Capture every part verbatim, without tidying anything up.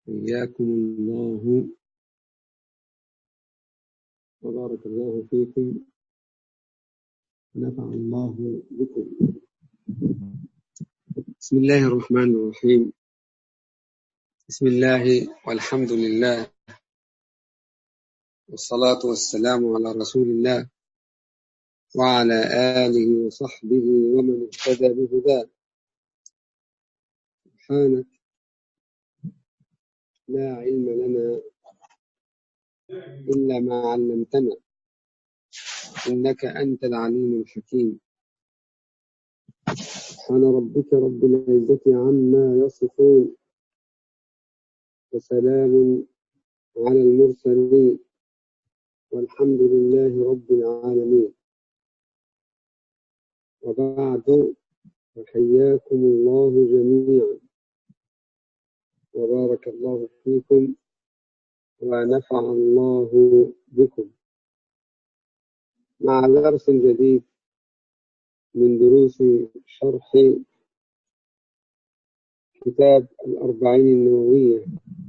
حياكم الله وبارك الله فيكم ونفع الله بكم. بسم الله الرحمن الرحيم. بسم الله والحمد لله والصلاة والسلام على رسول الله وعلى آله وصحبه ومن اهتدى بهداه. سبحانك لا علم لنا إلا ما علمتنا إنك أنت العليم الحكيم. سبحان ربك رب العزة عما يصفون وسلام على المرسلين والحمد لله رب العالمين. وبعد، فحياكم الله جميعا وبارك الله فيكم ونفع الله بكم مع درس جديد من دروس شرح كتاب الأربعين النووية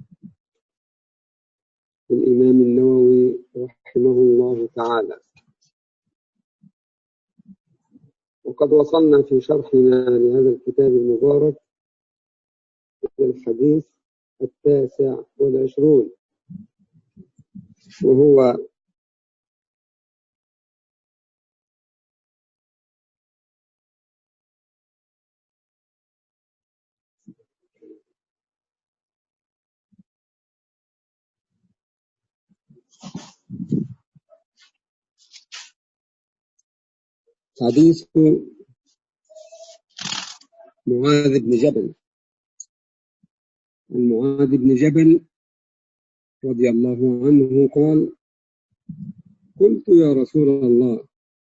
للإمام النووي رحمه الله تعالى. وقد وصلنا في شرحنا لهذا الكتاب المبارك إلى الحديث التاسع والعشرون، وهو حديث معاذ بن جبل. عن معاذ بن جبل رضي الله عنه قال: قلت يا رسول الله،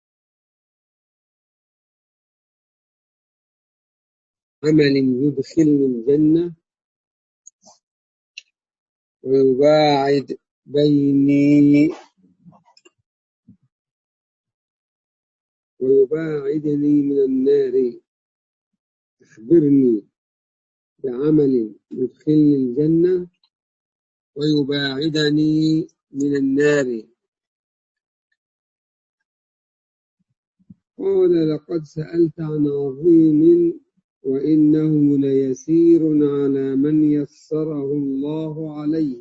عمل يدخلني الجنة ويباعد بيني ويباعدني من النار، أخبرني بعمل يدخلني الجنة ويباعدني من النار. قال: لقد سألت عن عظيم وإنه ليسير على من يسره الله عليه.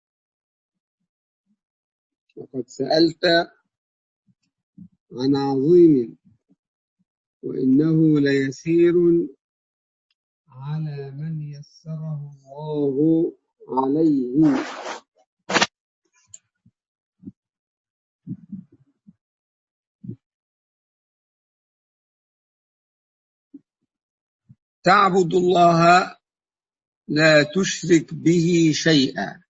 لقد سألت عن عظيم وإنه ليسير على من يسره الله عليه. تعبد الله لا تشرك به شيئا،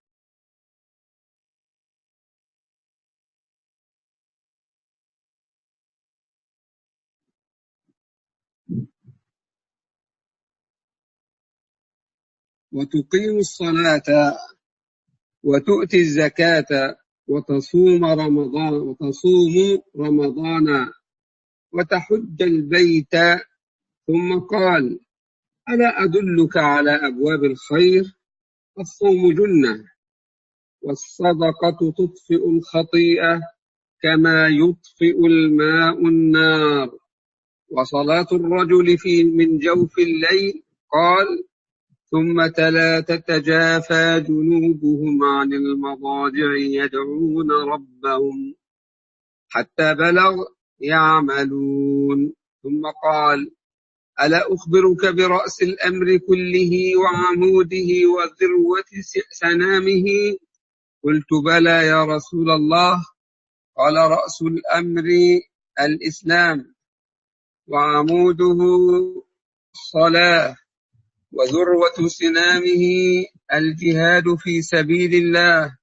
وتقيم الصلاة وتؤتي الزكاة وتصوم رمضان وتصوم رمضان وتحج البيت. ثم قال: ألا أدلك على أبواب الخير؟ الصوم جنة، والصدقة تطفئ الخطيئة كما يطفئ الماء النار، وصلاة الرجل في من جوف الليل. قال: ثم تلا: تتجافى جنوبهم عن المضاجع يدعون ربهم، حتى بلغ يعملون. ثم قال: ألا أخبرك برأس الأمر كله وعموده وذروة سنامه؟ قلت: بلى يا رسول الله. قال: رأس الأمر الإسلام، وعموده الصلاة، وذروة سنامه الجهاد في سبيل الله.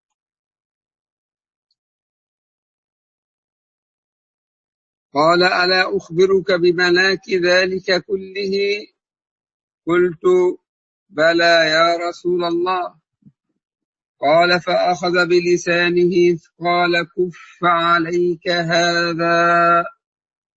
قال: ألا أخبرك بملاك ذلك كله؟ قلت: بلى يا رسول الله. قال: فأخذ بلسانه قال: كف عليك هذا.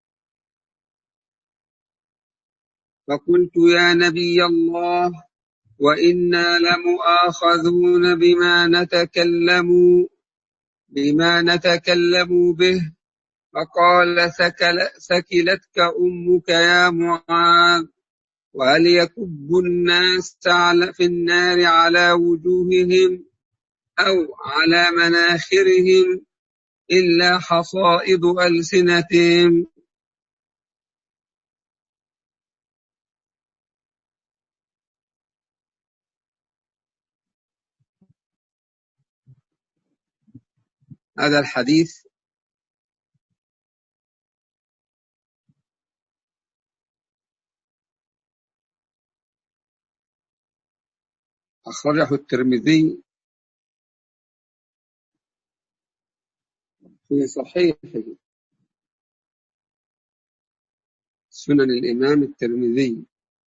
فقلت: يا نبي الله، وإنا لمؤاخذون بما نتكلم بما نتكلم به. فقال ثكلتك أمك يا معاذ، وهل يكب الناس في النار على وجوههم أو على مناخرهم إلا حصائد ألسنتهم. هذا الحديث أخرجه الترمذي في صحيحه، سنن الإمام الترمذي.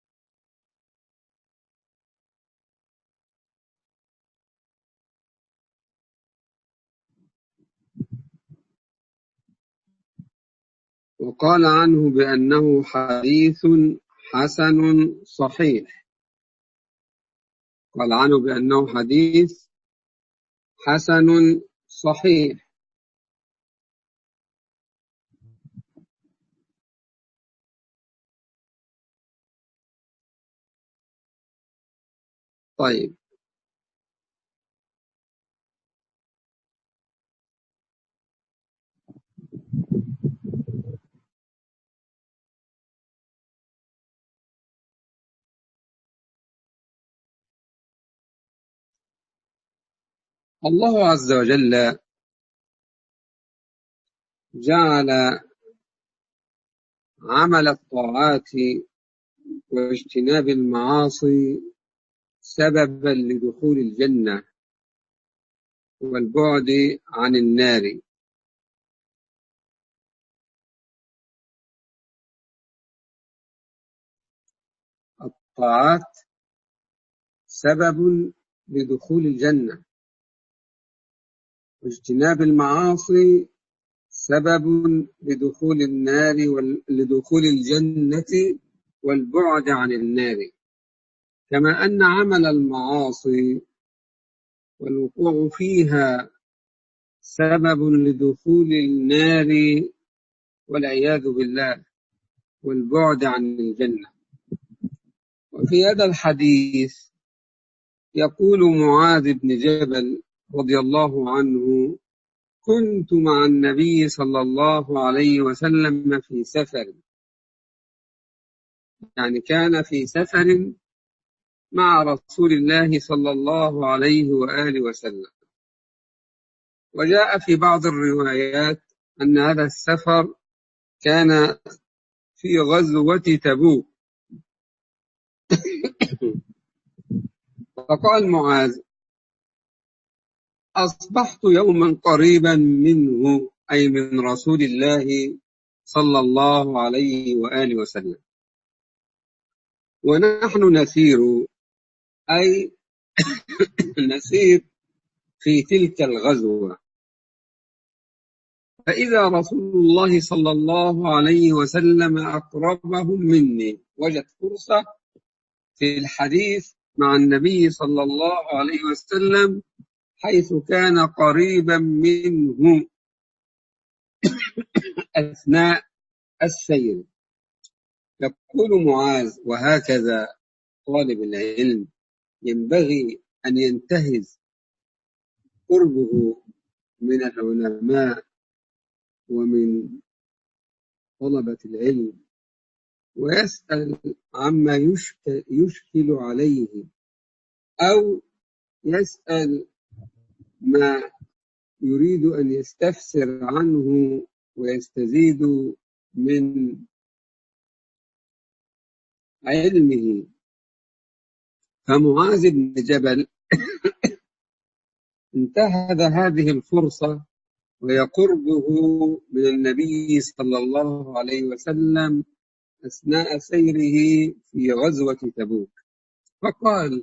وقال عنه بأنه حديث حسن صحيح. قال عنه بأنه حديث حسن صحيح. طيب، الله عز وجل جعل عمل الطاعات واجتناب المعاصي سببا لدخول الجنة والبعد عن النار. الطاعات سبب لدخول الجنة، واجتناب المعاصي سبب لدخول النار ولدخول الجنة والبعد عن النار. كما أن عمل المعاصي والوقوع فيها سبب لدخول النار والعياذ بالله والبعد عن الجنة. وفي هذا الحديث يقول معاذ بن جبل رضي الله عنه: كنت مع النبي صلى الله عليه وسلم في سفر، يعني كان في سفر مع رسول الله صلى الله عليه وآله وسلم. وجاء في بعض الروايات أن هذا السفر كان في غزوة تبوك. فقال معاذ: أصبحت يوما قريبا منه، أي من رسول الله صلى الله عليه وآله وسلم، ونحن نسير، أي نسير في تلك الغزوة، فإذا رسول الله صلى الله عليه وسلم أقربهم مني. وجد فرصة في الحديث مع النبي صلى الله عليه وسلم حيث كان قريبا منه أثناء السير. يقول معاذ: وهكذا طالب العلم ينبغي أن ينتهز قربه من العلماء ومن طلبة العلم، ويسأل عما يشكل عليه، أو يسأل ما يريد أن يستفسر عنه ويستزيد من علمه. فمعاذ بن جبل انتهز هذه الفرصة وهي قربه من النبي صلى الله عليه وسلم أثناء سيره في غزوة تبوك، فقال: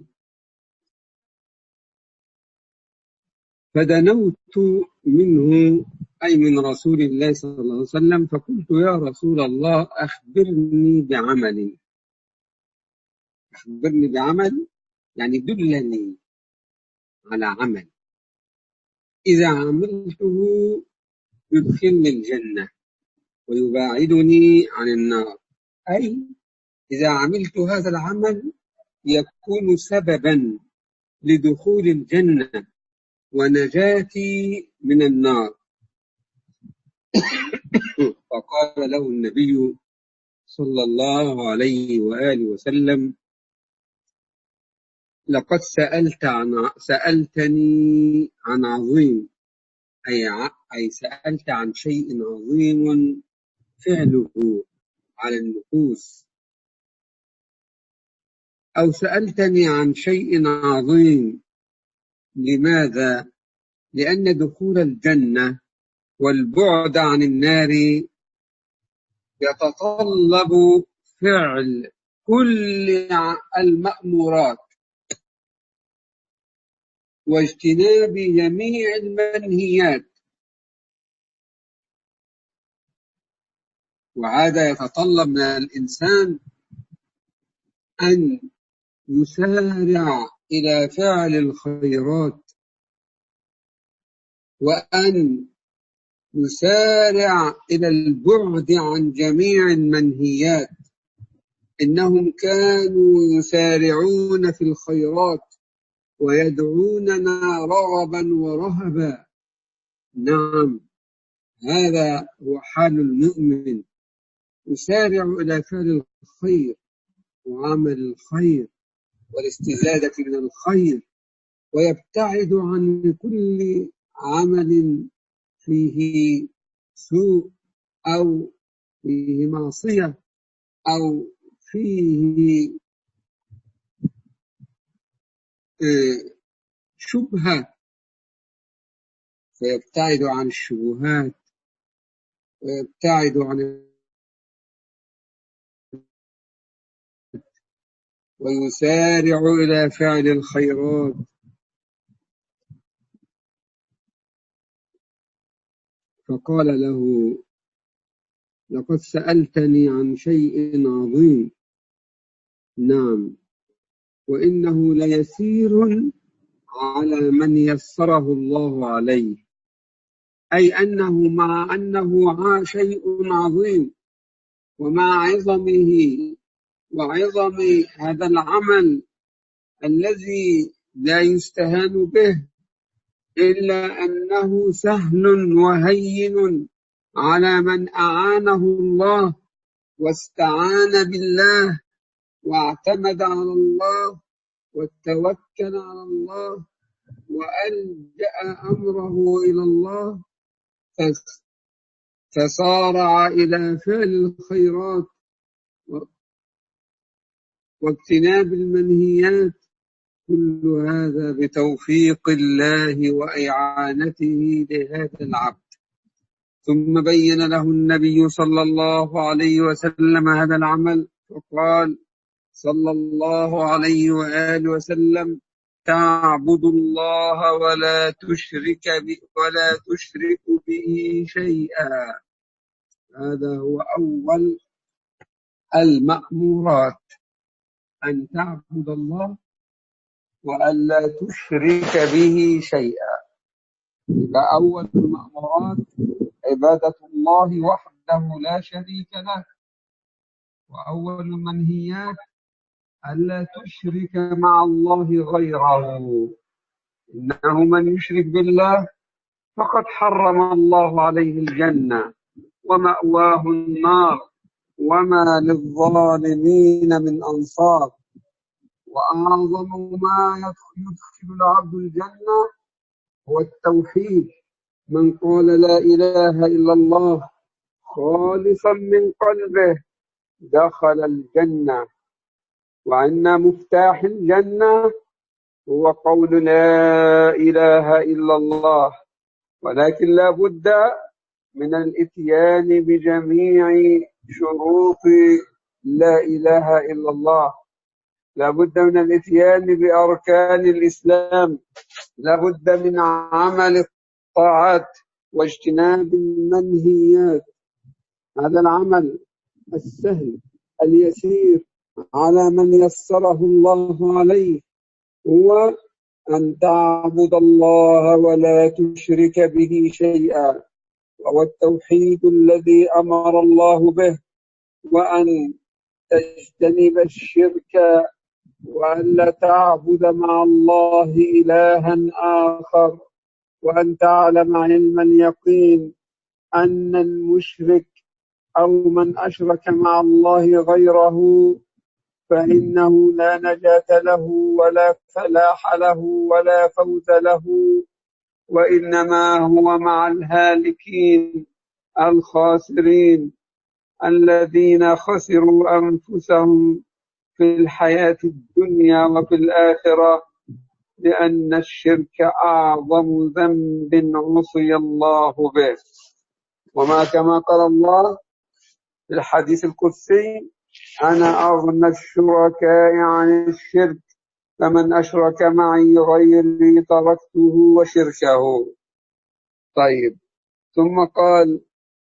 فدنوت منه، أي من رسول الله صلى الله عليه وسلم، فقلت: يا رسول الله، أخبرني بعمل أخبرني بعمل يعني دلني على عمل إذا عملته يدخلني الجنة ويباعدني عن النار، أي إذا عملت هذا العمل يكون سببا لدخول الجنة ونجاتي من النار. فقال له النبي صلى الله عليه وآله وسلم: لقد سألت عن سألتني عن عظيم، أي أي سألت عن شيء عظيم فعله على النفوس، أو سألتني عن شيء عظيم. لماذا؟ لأن دخول الجنة والبعد عن النار يتطلب فعل كل المأمورات واجتناب جميع المنهيات، وهذا يتطلب من الإنسان أن يسارع إلى فعل الخيرات، وأن يسارع إلى البعد عن جميع المنهيات. إنهم كانوا يسارعون في الخيرات ويدعوننا رغبا ورهبا. نعم، هذا هو حال المؤمن، يسارع إلى فعل الخير وعمل الخير والاستزادة من الخير، ويبتعد عن كل عمل فيه سوء أو فيه معصية أو فيه شبهة، فيبتعد عن الشبهات ويبتعد عن ويسارع إلى فعل الخيرات. فقال له: لقد سألتني عن شيء عظيم. نعم، وإنه ليسير على من يسره الله عليه، أي أنه مع أنه شيء عظيم ومع عظمه وعظم هذا العمل الذي لا يستهان به، إلا أنه سهل وهين على من أعانه الله واستعان بالله واعتمد على الله وتوكل على الله وألجأ أمره إلى الله، فسارع إلى فعل الخيرات واجتناب المنهيات. كل هذا بتوفيق الله وإعانته لهذا العبد. ثم بين له النبي صلى الله عليه وسلم هذا العمل، فقال صلى الله عليه وآله وسلم: تعبد الله ولا تشرك به ولا تشرك به شيئا. هذا هو أول المأمورات، أن تعبد الله وألا تشرك به شيئا. فأول المأمورات عبادة الله وحده لا شريك له، وأول المنهيات ألا تشرك مع الله غيره. إنه من يشرك بالله فقد حرم الله عليه الجنة ومأواه النار وما للظالمين من أنصار. وأعظم ما يدخل العبد الجنة هو التوحيد. من قال لا إله إلا الله خالصا من قلبه دخل الجنة. وأن مفتاح الجنة هو قول لا إله إلا الله، ولكن لا بد من الإتيان بجميع شروط لا إله إلا الله. لا بد من الإتيان بأركان الإسلام، لا بد من عمل الطاعات واجتناب المنهيات. هذا العمل السهل اليسير على من يسره الله عليه، هو أن تعبد الله ولا تشرك به شيئا، وهو التوحيد الذي أمر الله به، وأن تجتنب الشرك، وأن لا تعبد مع الله إلها آخر، وأن تعلم علم اليقين أن المشرك أو من أشرك مع الله غيره فإنه لا نجاة له ولا فلاح له ولا فوز له، وإنما هو مع الهالكين الخاسرين الذين خسروا أنفسهم في الحياة الدنيا وفي الآخرة، لأن الشرك أعظم ذنب عصي الله به. وما كما قال الله في الحديث القدسي: أنا أغنى الشركاء عن الشرك، فمن أشرك معي غيري تركته وشركه. طيب، ثم قال: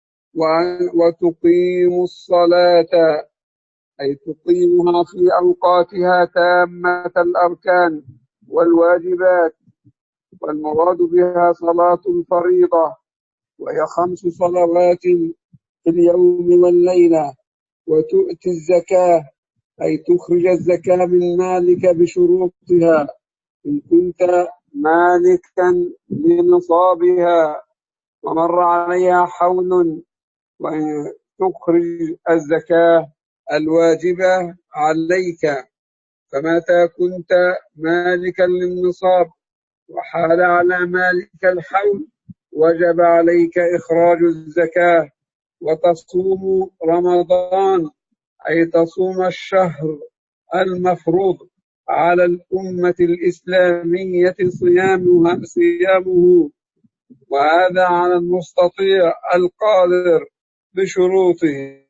وتقيم الصلاة، أي تقيمها في أوقاتها تامة الأركان والواجبات، والمراد بها صلاة الفريضة، وهي خمس صلوات في اليوم والليلة. وتؤتي الزكاة، أي تخرج الزكاة من مالك بشروطها إن كنت مالكا لنصابها ومر عليها حول، وأن تخرج الزكاة الواجبة عليك، فمتى كنت مالكا للنصاب وحال على مالك الحول وجب عليك إخراج الزكاة. وتصوم رمضان، أي تصوم الشهر المفروض على الأمة الإسلامية صيامها صيامه، وهذا على المستطيع القادر بشروطه.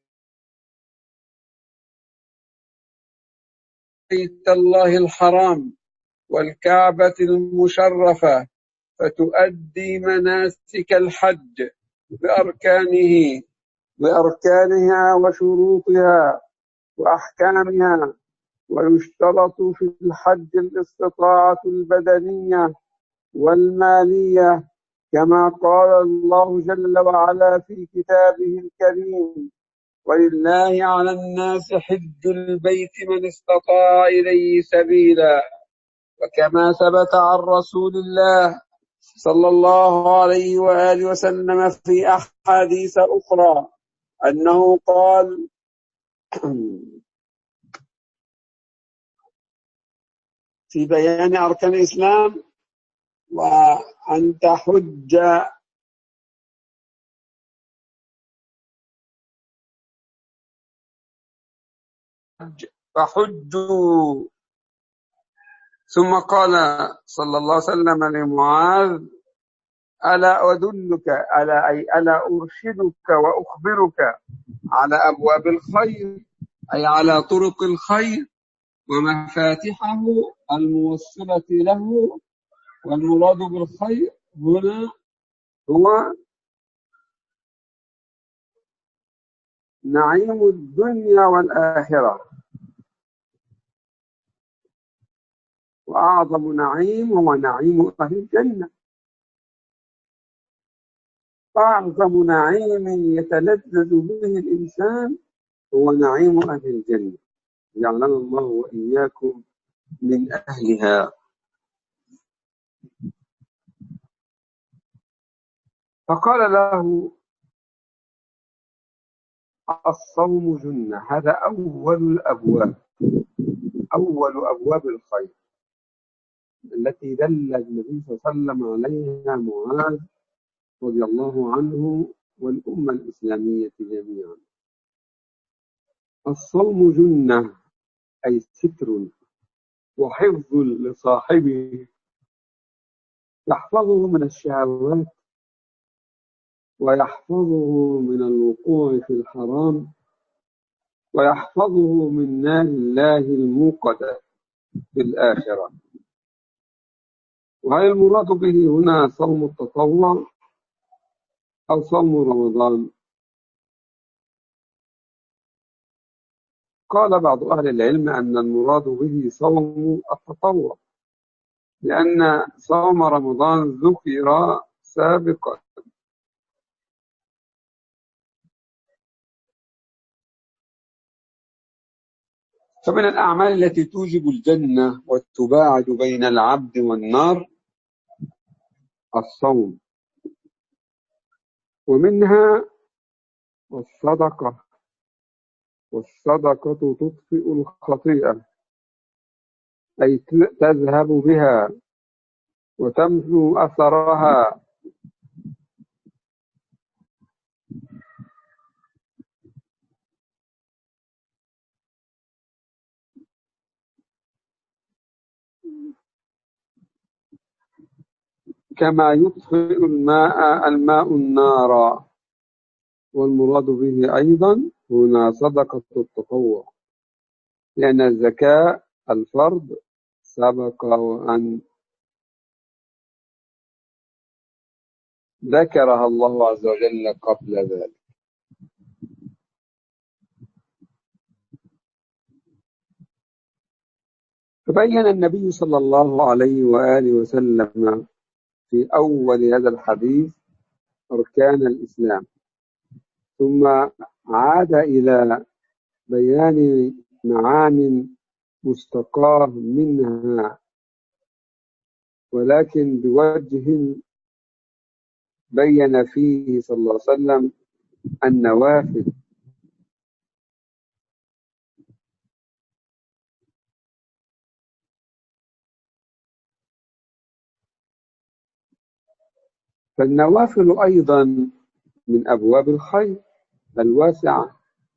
بيت الله الحرام والكعبة المشرفة، فتؤدي مناسك الحج بأركانه بأركانها وشروطها وأحكامها. ويشترط في الحج الاستطاعة البدنية والمالية، كما قال الله جل وعلا في كتابه الكريم: ولله على الناس حج البيت من استطاع إليه سبيلا. وكما ثبت عن رسول الله صلى الله عليه وآله وسلم في أحاديث أخرى أنه قال: في بيان أركان الإسلام: وأن تحج فحجوا. ثم قال صلى الله عليه وسلم لمعاذ: ألا أدلك ألا أي ألا أرشدك وأخبرك على أبواب الخير، أي على طرق الخير ومفاتحه الموصلة له. والمراد بالخير هنا هو نعيم الدنيا والآخرة، وأعظم نعيم هو نعيم أهل الجنة. أعظم نعيم يتلذذ به الإنسان هو نعيم أهل الجنة، جعلنا الله وإياكم من أهلها. فقال له: الصوم جنة. هذا أول الأبواب، أول أبواب الخير التي دل النبي صلى الله عليه وسلم عليها معاذ رضي الله عنه والأمة الإسلامية جميعا. الصوم جنة، أي ستر وحفظ لصاحبه، يحفظه من الشهوات ويحفظه من الوقوع في الحرام ويحفظه من نار الله الموقدة في الآخرة. وهل المراد به هنا صوم التطوع أو صوم رمضان؟ قال بعض أهل العلم أن المراد به صوم التطوع، لأن صوم رمضان ذكر سابقا. فمن الأعمال التي توجب الجنة وتباعد بين العبد والنار الصوم، ومنها الصدقة، والصدقة تطفئ الخطيئة، أي تذهب بها وتمحو أثرها. كما يطفئ الماء الماء النار. والمراد به أيضا هنا صدقة التطوع، لأن الزكاة الفرض سبق وأن ذكرها الله عز وجل قبل ذلك. فبين النبي صلى الله عليه وآله وسلم في أول هذا الحديث أركان الإسلام، ثم عاد إلى بيان معان مستقاه منها، ولكن بوجه بين فيه صلى الله عليه وسلم النوافل. فالنوافل أيضا من أبواب الخير الواسعة،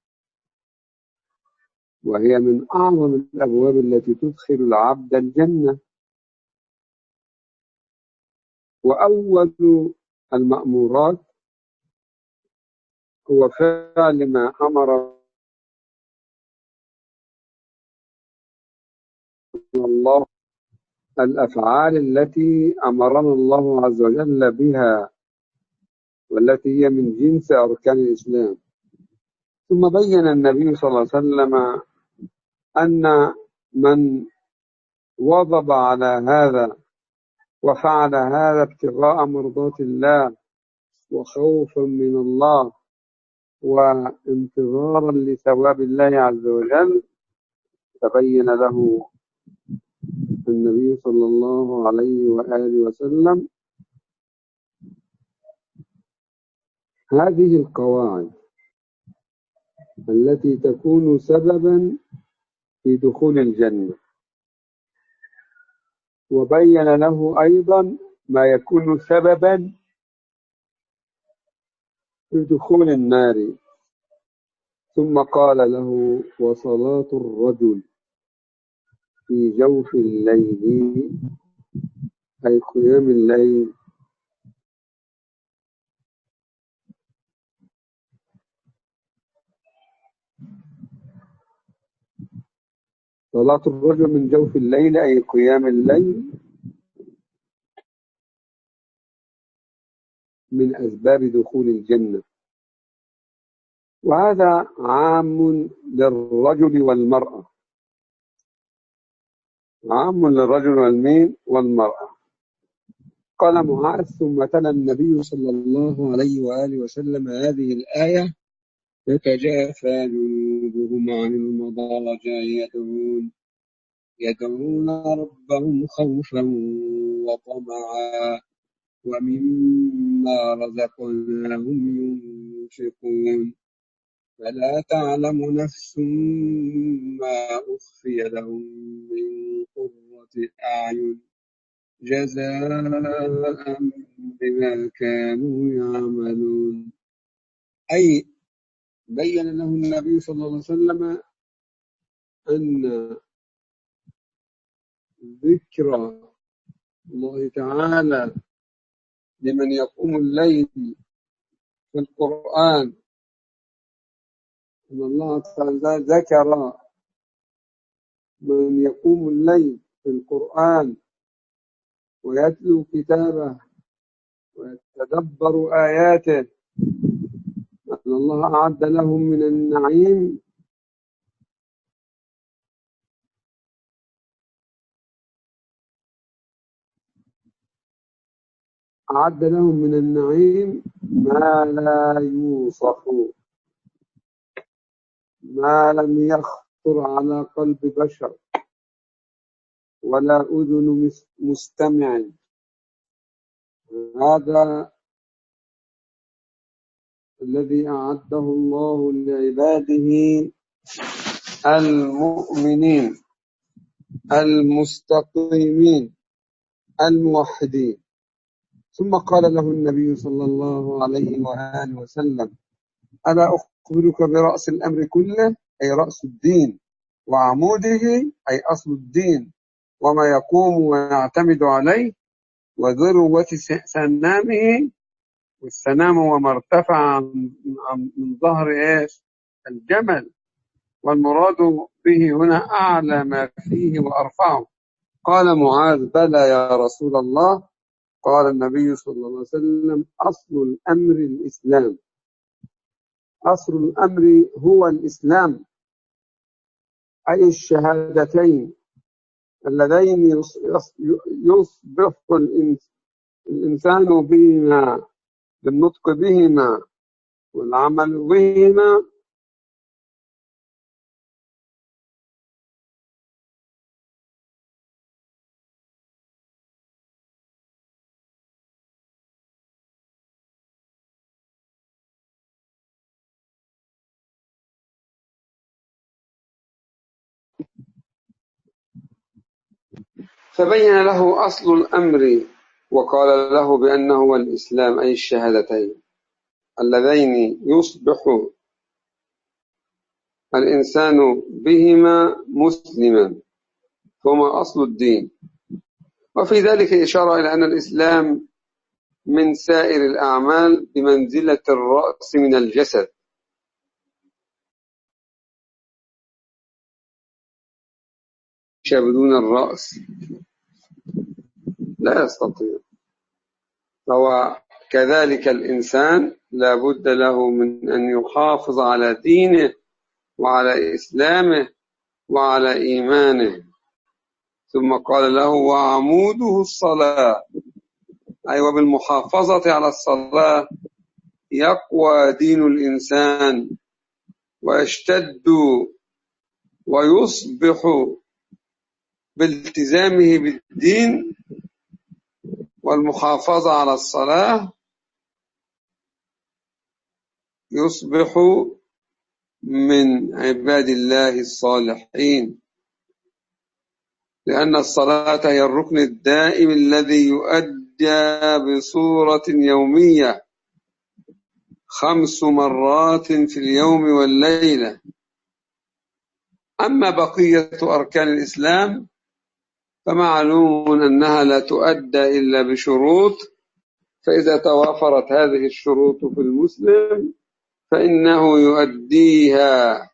وهي من أعظم الأبواب التي تدخل العبد الجنة. وأول المأمورات هو فعل ما أمر الله، الأفعال التي أمرنا الله عز وجل بها، والتي هي من جنس أركان الإسلام. ثم بين النبي صلى الله عليه وسلم أن من واظب على هذا وفعل هذا ابتغاء مرضات الله وخوفا من الله وانتظارا لثواب الله عز وجل، تبين له النبي صلى الله عليه وآله وسلم هذه القواعد التي تكون سببا في دخول الجنة، وبين له أيضا ما يكون سببا في دخول النار. ثم قال له: وصلاة الرجل في جوف الليل، أي قيام الليل، صلاة الرجل من جوف الليل أي قيام الليل من أسباب دخول الجنة. وهذا عام للرجل والمرأة، عام للرجل والمين والمرأة. قال معاذ: ثم تلا النبي صلى الله عليه وآله وسلم هذه الآية: تتجافى جنوبهم عن المضاجع يدعون يدعون ربهم خوفا وطمعا ومما رزقناهم ينفقون فلا تعلم نفس ما أخفي لهم من قرة أعين جزاء بما كانوا يعملون. أي بين له النبي صلى الله عليه وسلم أن ذكر الله تعالى لمن يقوم الليل في القرآن، أن الله تعالى ذكر من يقوم الليل في القرآن ويتلو كتابه ويتدبر آياته، أن الله أعد لهم من النعيم أعد لهم من النعيم ما لا يوصف، ما لم يخطر على قلب بشر ولا أذن مستمع. هذا الذي أعده الله لعباده المؤمنين المستقيمين الموحدين. ثم قال له النبي صلى الله عليه وآله وسلم: ألا أخبرك برأس الأمر كله، أي رأس الدين، وعموده أي أصل الدين، وما يقوم ويعتمد عليه، وذروة سنامه. والسنام وما ارتفع من ظهر إيش؟ الجمل، والمراد به هنا أعلى ما فيه وأرفعه. قال معاذ: بلى يا رسول الله. قال النبي صلى الله عليه وسلم: أصل الأمر الإسلام. أصل الأمر هو الإسلام، أي الشهادتين اللذين يصبح الإنسان بهما، بالنطق بهما والعمل بهما، فبين له أصل الأمر وقال له بأنه هو الإسلام، أي الشهادتين اللذين يصبح الإنسان بهما مسلما، هما أصل الدين. وفي ذلك إشارة إلى أن الإسلام من سائر الأعمال بمنزلة الرأس من الجسد. بدون الرأس لا يستطيع. فهو كذلك الإنسان لا بد له من أن يحافظ على دينه وعلى إسلامه وعلى إيمانه. ثم قال له: وعموده الصلاة، أي وبالمحافظة على الصلاة يقوى دين الإنسان ويشتد ويصبح بالتزامه بالدين والمحافظة على الصلاة، يصبح من عباد الله الصالحين، لأن الصلاة هي الركن الدائم الذي يؤدى بصورة يومية خمس مرات في اليوم والليلة. أما بقية أركان الإسلام فمعلوم أنها لا تؤدى إلا بشروط، فإذا توافرت هذه الشروط في المسلم فإنه يؤديها.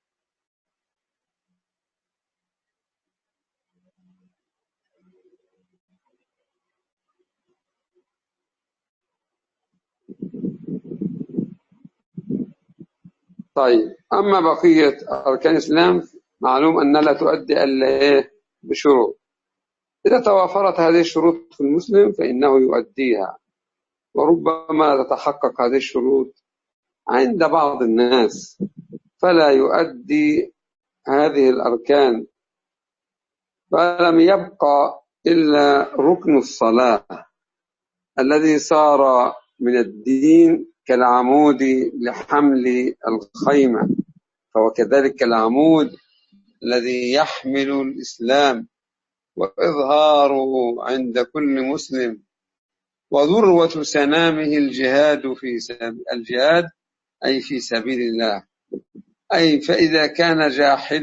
طيب، أما بقية أركان الإسلام معلوم أنها لا تؤدي إلا بشروط. إذا توافرت هذه الشروط في المسلم فإنه يؤديها. وربما تتحقق هذه الشروط عند بعض الناس فلا يؤدي هذه الأركان، فلم يبقى إلا ركن الصلاة الذي صار من الدين كالعمود لحمل الخيمة، فهو كذلك العمود الذي يحمل الإسلام وإظهاره عند كل مسلم، وذروة سنامه الجهاد في سبيل الجهاد، أي في سبيل الله. أي فإذا كان جاحد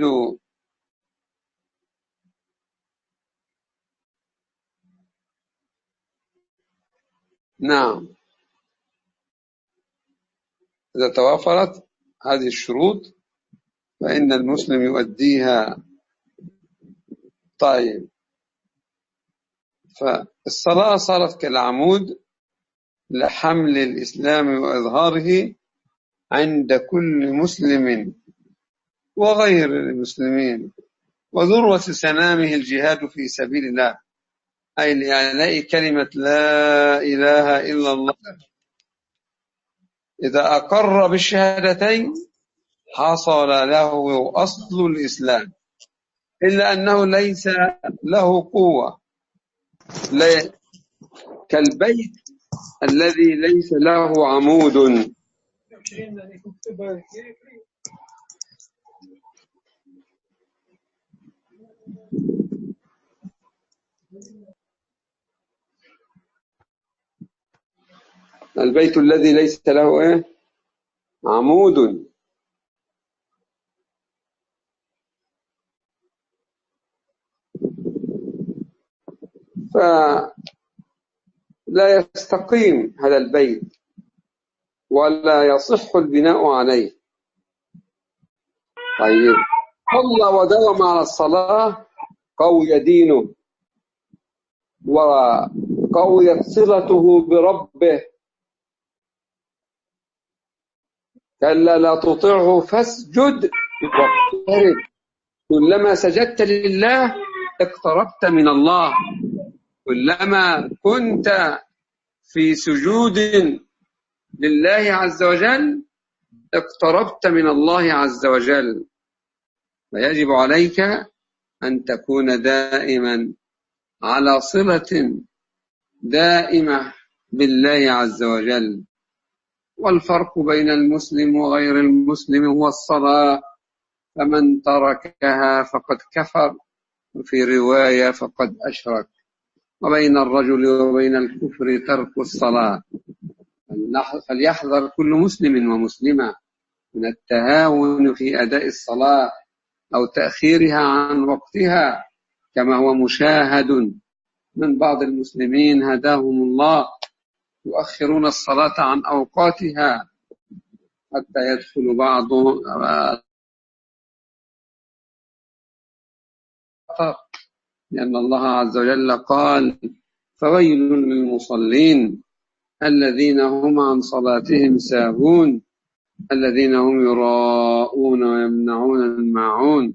نعم إذا توافرت هذه الشروط فإن المسلم يؤديها. طيب، فالصلاة صارت كالعمود لحمل الإسلام وإظهاره عند كل مسلم وغير المسلمين، وذروة سنامه الجهاد في سبيل الله. أي لأداء كلمة لا إله إلا الله. إذا أقر بالشهادتين حصل له أصل الإسلام، إلا أنه ليس له قوة، كالبيت الذي ليس له عمود. البيت الذي ليس له إيه؟ عمود. فلا يستقيم هذا البيت ولا يصح البناء عليه. طيب صلى وداوم على الصلاة قوي دينه وقويت صلته بربه. كلا لا تطعه فاسجد واقترب. كلما سجدت لله اقتربت من الله، كلما كنت في سجود لله عز وجل اقتربت من الله عز وجل. ويجب عليك أن تكون دائما على صلة دائمة بالله عز وجل. والفرق بين المسلم وغير المسلم هو الصلاة، فمن تركها فقد كفر، وفي رواية فقد أشرك. وبين الرجل وبين الكفر ترك الصلاة. فليحذر كل مسلم ومسلمة من التهاون في أداء الصلاة أو تأخيرها عن وقتها، كما هو مشاهد من بعض المسلمين هداهم الله يؤخرون الصلاة عن أوقاتها حتى يدخل بعض لأن الله عز وجل قال فويل للمصلين الذين هم عن صلاتهم ساهون الذين هم يراءون ويمنعون الماعون.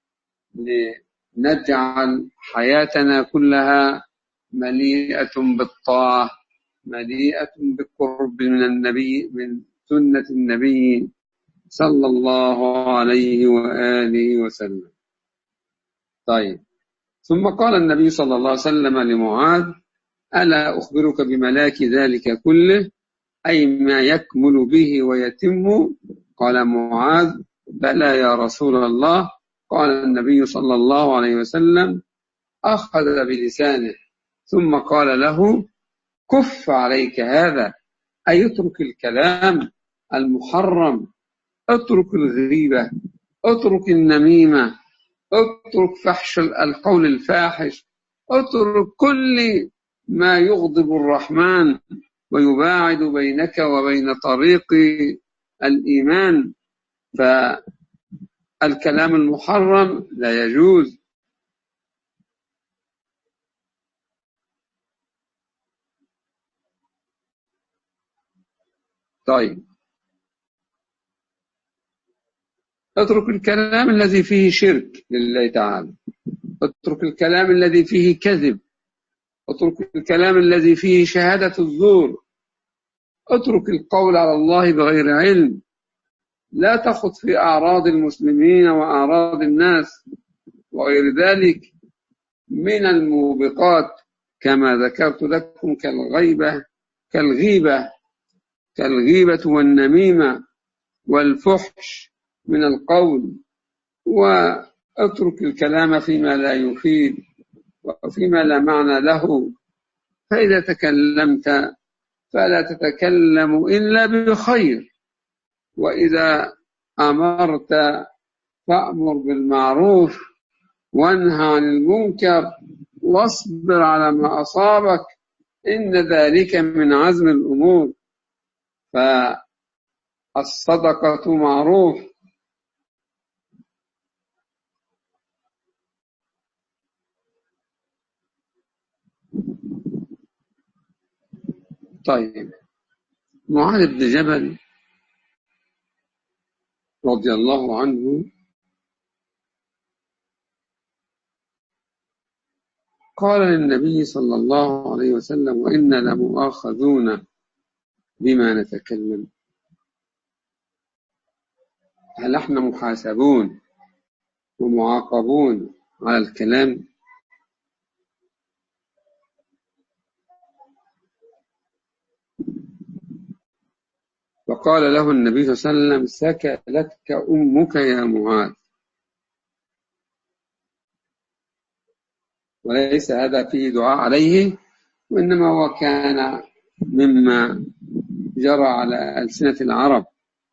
لنجعل حياتنا كلها مليئة بالطاعة، مليئة بالقرب من النبي، من سنة النبي صلى الله عليه وآله وسلم. طيب، ثم قال النبي صلى الله عليه وسلم لمعاذ ألا أخبرك بملاك ذلك كله، أي ما يكمل به ويتم؟ قال معاذ بلى يا رسول الله. قال النبي صلى الله عليه وسلم أخذ بلسانه ثم قال له كف عليك هذا، أي اترك الكلام المحرم، اترك الغيبة، اترك النميمة، اترك فحش القول الفاحش، اترك كل ما يغضب الرحمن ويباعد بينك وبين طريق الإيمان. فالكلام المحرم لا يجوز. طيب، اترك الكلام الذي فيه شرك لله تعالى، اترك الكلام الذي فيه كذب، اترك الكلام الذي فيه شهادة الزور، اترك القول على الله بغير علم، لا تخض في أعراض المسلمين وأعراض الناس وغير ذلك من الموبقات كما ذكرت لكم كالغيبة كالغيبة كالغيبة والنميمة والفحش من القول. واترك الكلام فيما لا يفيد وفيما لا معنى له. فإذا تكلمت فلا تتكلم إلا بخير، وإذا أمرت فأمر بالمعروف وانهى عن المنكر واصبر على ما أصابك، إن ذلك من عزم الأمور. فالصدقة معروف. طيب، معاذ بن جبل رضي الله عنه فقال للنبي صلى الله عليه وسلم: وإنا لمؤاخذون بما نتكلم، هل احنا محاسبون ومعاقبون على الكلام؟ فقال له النبي صلى الله عليه وسلم: سكلتك أمك يا معاذ. وليس هذا فيه دعاء عليه، وإنما هو كان مما جرى على ألسنة العرب.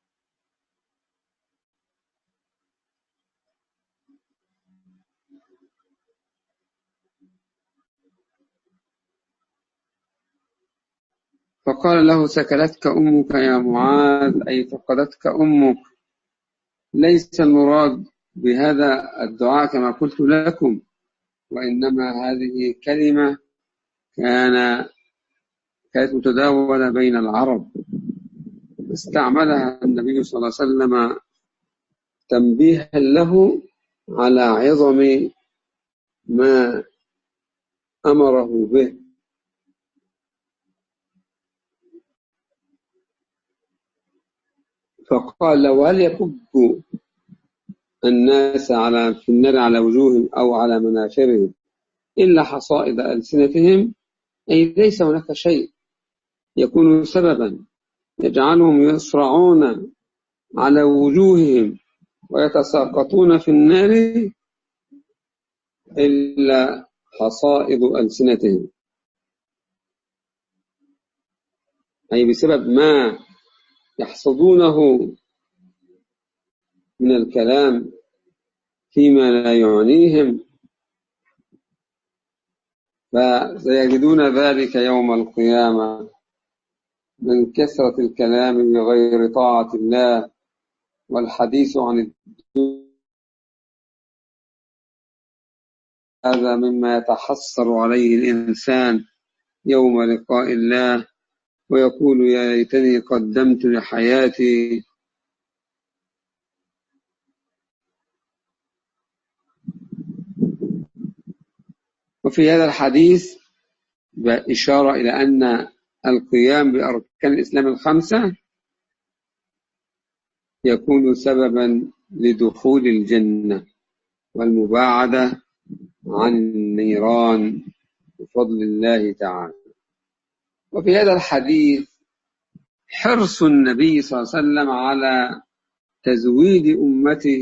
فقال له: سكلتك أمك يا معاذ، أي فقدتك أمك. ليس المراد بهذا الدعاء كما قلت لكم، وإنما هذه كلمة كان كانت متداولة بين العرب، استعملها النبي صلى الله عليه وسلم تنبيها له على عظم ما أمره به. فقال: لو هل يكب الناس على في النار على وجوههم أو على مناخرهم إلا حصائد ألسنتهم، أي ليس هناك شيء يكون سببا يجعلهم يصرعون على وجوههم ويتساقطون في النار إلا حصائد ألسنتهم، أي بسبب ما يحصدونه من الكلام فيما لا يعنيهم، فسيجدون ذلك يوم القيامة من كثرة الكلام بغير طاعة الله والحديث عن الدين. هذا مما يتحسر عليه الإنسان يوم لقاء الله، ويقول: يا ليتني قدمت لحياتي. وفي هذا الحديث إشارة إلى أن القيام بأركان الإسلام الخمسة يكون سببا لدخول الجنة والمباعدة عن النيران بفضل الله تعالى. وفي هذا الحديث حرص النبي صلى الله عليه وسلم على تزويد أمته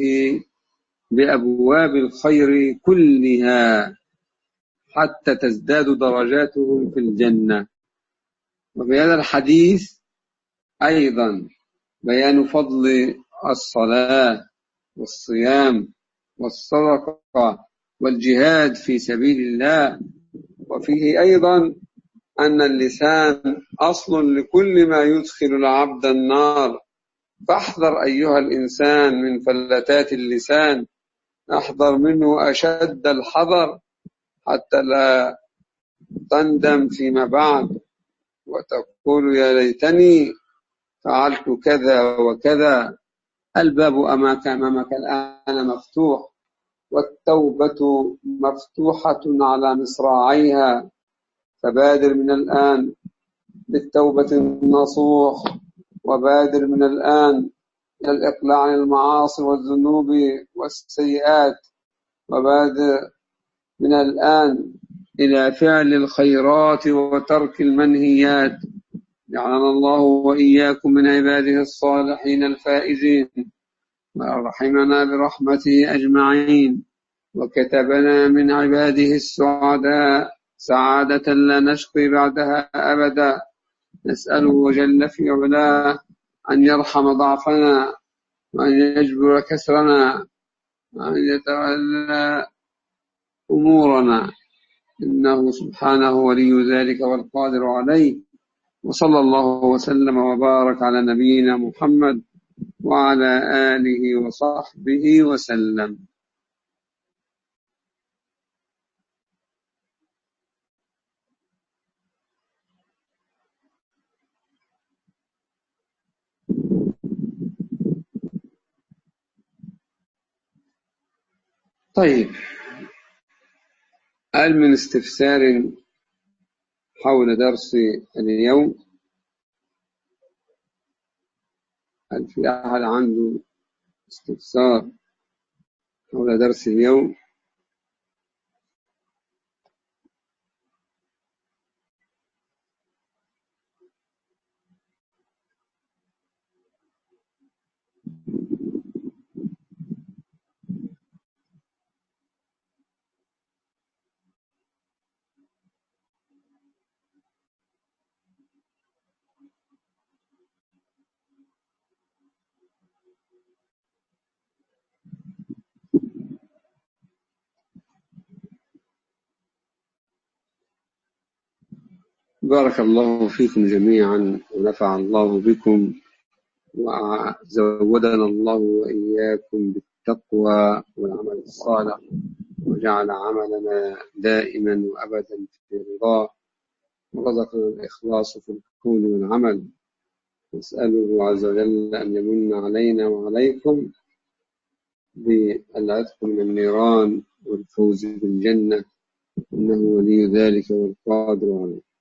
بأبواب الخير كلها حتى تزداد درجاتهم في الجنة. وفي هذا الحديث أيضا بيان فضل الصلاة والصيام والصدقة والجهاد في سبيل الله. وفيه أيضا أن اللسان أصل لكل ما يدخل العبد النار، فاحذر أيها الإنسان من فلتات اللسان، احذر منه أشد الحذر حتى لا تندم فيما بعد وتقول: يا ليتني فعلت كذا وكذا. الباب أمامك أمامك الآن مفتوح، والتوبة مفتوحة على مصراعيها، فبادر من الآن بالتوبة النصوح، وبادر من الآن إلى الإقلاع عن المعاصي والذنوب والسيئات، وبادر من الآن إلى فعل الخيرات وترك المنهيات. جعلنا الله وإياكم من عباده الصالحين الفائزين، ورحمنا برحمته أجمعين، وكتبنا من عباده السعداء سعادة لا نشقي بعدها أبدا. نسأله جل في علاه أن يرحم ضعفنا، وأن يجبر كسرنا، وأن يتولى أمورنا، إنه سبحانه ولي ذلك والقادر عليه. وصلى الله وسلم وبارك على نبينا محمد وعلى آله وصحبه وسلم. طيب، هل من استفسار حول درس اليوم؟ هل في أحد عنده استفسار حول درس اليوم؟ بارك الله فيكم جميعا ونفع الله بكم وزودنا الله وإياكم بالتقوى والعمل الصالح وجعل عملنا دائما وأبدا في رضاه ورزقنا الإخلاص في القول والعمل. نسأله عز وجل أن يمن علينا وعليكم بالعتق من النيران والفوز بالجنة إنه ولي ذلك والقادر عليه.